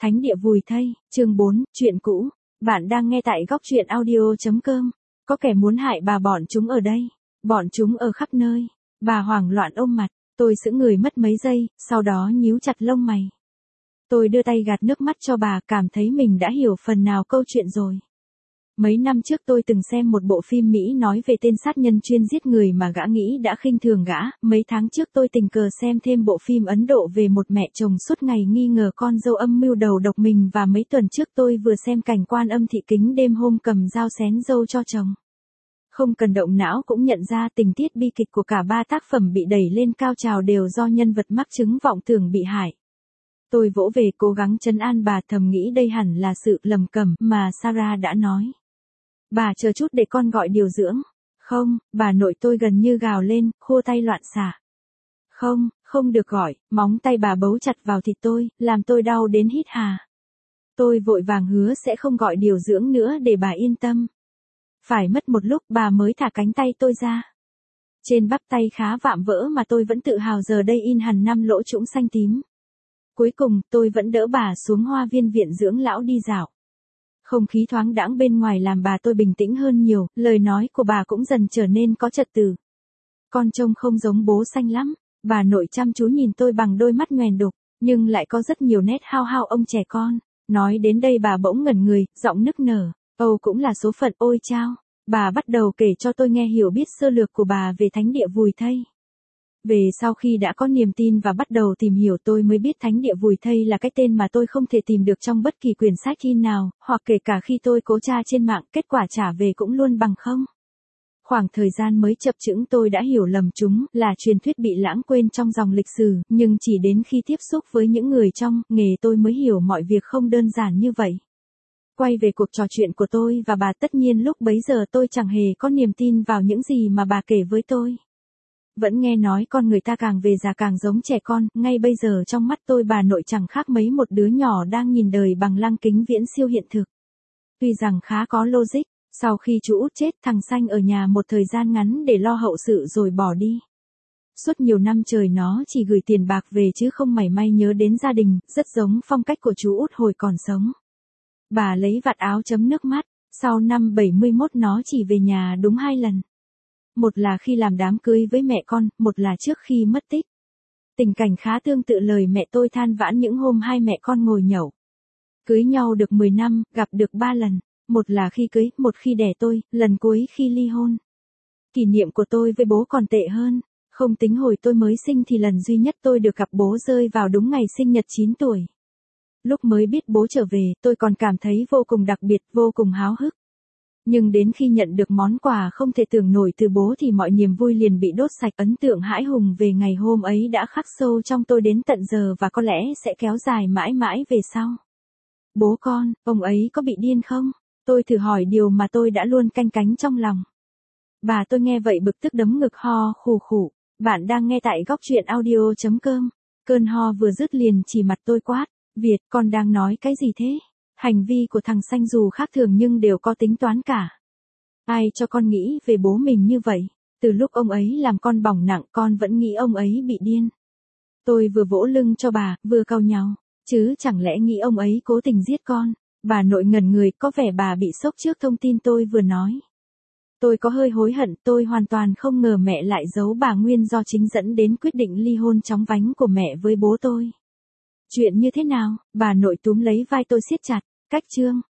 Thánh địa vùi thây, chương 4, chuyện cũ. Bạn đang nghe tại góc truyện audio.com. Có kẻ muốn hại bà, bọn chúng ở đây. Bọn chúng ở khắp nơi. Bà hoảng loạn ôm mặt. Tôi sững người mất mấy giây, sau đó nhíu chặt lông mày. Tôi đưa tay gạt nước mắt cho bà, cảm thấy mình đã hiểu phần nào câu chuyện rồi. Mấy năm trước tôi từng xem một bộ phim Mỹ nói về tên sát nhân chuyên giết người mà gã nghĩ đã khinh thường gã. Mấy tháng trước tôi tình cờ xem thêm bộ phim Ấn Độ về một mẹ chồng suốt ngày nghi ngờ con dâu âm mưu đầu độc mình, và mấy tuần trước tôi vừa xem cảnh Quan Âm thị kính đêm hôm cầm dao xén dâu cho chồng. Không cần động não cũng nhận ra tình tiết bi kịch của cả ba tác phẩm bị đẩy lên cao trào đều do nhân vật mắc chứng vọng tưởng bị hại. Tôi vỗ về cố gắng trấn an bà, thầm nghĩ đây hẳn là sự lầm cẩm mà Sarah đã nói. Bà chờ chút để con gọi điều dưỡng. Không, bà nội tôi gần như gào lên, khô tay loạn xạ. Không, không được gọi, móng tay bà bấu chặt vào thịt tôi, làm tôi đau đến hít hà. Tôi vội vàng hứa sẽ không gọi điều dưỡng nữa để bà yên tâm. Phải mất một lúc bà mới thả cánh tay tôi ra. Trên bắp tay khá vạm vỡ mà tôi vẫn tự hào giờ đây in hẳn 5 lỗ trũng xanh tím. Cuối cùng, tôi vẫn đỡ bà xuống hoa viên viện dưỡng lão đi dạo. Không khí thoáng đãng bên ngoài làm bà tôi bình tĩnh hơn nhiều, lời nói của bà cũng dần trở nên có trật tự. Con trông không giống bố xanh lắm, bà nội chăm chú nhìn tôi bằng đôi mắt nhoẻn đục, nhưng lại có rất nhiều nét hao hao ông trẻ con. Nói đến đây bà bỗng ngẩn người, giọng nức nở, âu cũng là số phận ôi chao. Bà bắt đầu kể cho tôi nghe hiểu biết sơ lược của bà về thánh địa vùi thây. Về sau khi đã có niềm tin và bắt đầu tìm hiểu tôi mới biết thánh địa vùi thây là cái tên mà tôi không thể tìm được trong bất kỳ quyển sách in nào, hoặc kể cả khi tôi cố tra trên mạng, kết quả trả về cũng luôn bằng không. Khoảng thời gian mới chập chững tôi đã hiểu lầm chúng là truyền thuyết bị lãng quên trong dòng lịch sử, nhưng chỉ đến khi tiếp xúc với những người trong nghề tôi mới hiểu mọi việc không đơn giản như vậy. Quay về cuộc trò chuyện của tôi và bà, tất nhiên lúc bấy giờ tôi chẳng hề có niềm tin vào những gì mà bà kể với tôi. Vẫn nghe nói con người ta càng về già càng giống trẻ con, ngay bây giờ trong mắt tôi bà nội chẳng khác mấy một đứa nhỏ đang nhìn đời bằng lăng kính viễn siêu hiện thực. Tuy rằng khá có logic, sau khi chú út chết thằng Xanh ở nhà một thời gian ngắn để lo hậu sự rồi bỏ đi. Suốt nhiều năm trời nó chỉ gửi tiền bạc về chứ không mảy may nhớ đến gia đình, rất giống phong cách của chú út hồi còn sống. Bà lấy vạt áo chấm nước mắt, sau năm 71 nó chỉ về nhà đúng 2 lần. Một là khi làm đám cưới với mẹ con, một là trước khi mất tích. Tình cảnh khá tương tự lời mẹ tôi than vãn những hôm hai mẹ con ngồi nhậu. Cưới nhau được 10 năm, gặp được 3 lần. Một là khi cưới, một khi đẻ tôi, lần cuối khi ly hôn. Kỷ niệm của tôi với bố còn tệ hơn. Không tính hồi tôi mới sinh thì lần duy nhất tôi được gặp bố rơi vào đúng ngày sinh nhật 9 tuổi. Lúc mới biết bố trở về, tôi còn cảm thấy vô cùng đặc biệt, vô cùng háo hức. Nhưng đến khi nhận được món quà không thể tưởng nổi từ bố thì mọi niềm vui liền bị đốt sạch. Ấn tượng hãi hùng về ngày hôm ấy đã khắc sâu trong tôi đến tận giờ và có lẽ sẽ kéo dài mãi mãi về sau. Bố con, ông ấy có bị điên không? Tôi thử hỏi điều mà tôi đã luôn canh cánh trong lòng. Bà tôi nghe vậy bực tức đấm ngực ho khù khụ. Bạn đang nghe tại góc truyện audio.com. Cơn ho vừa dứt liền chỉ mặt tôi quát. Việt, con đang nói cái gì thế? Hành vi của thằng Xanh dù khác thường nhưng đều có tính toán cả. Ai cho con nghĩ về bố mình như vậy? Từ lúc ông ấy làm con bỏng nặng con vẫn nghĩ ông ấy bị điên. Tôi vừa vỗ lưng cho bà, vừa cau nhàu. Chứ chẳng lẽ nghĩ ông ấy cố tình giết con? Bà nội ngẩn người, có vẻ bà bị sốc trước thông tin tôi vừa nói. Tôi có hơi hối hận, tôi hoàn toàn không ngờ mẹ lại giấu bà nguyên do chính dẫn đến quyết định ly hôn chóng vánh của mẹ với bố tôi. Chuyện như thế nào? Bà nội túm lấy vai tôi siết chặt. Cách chương.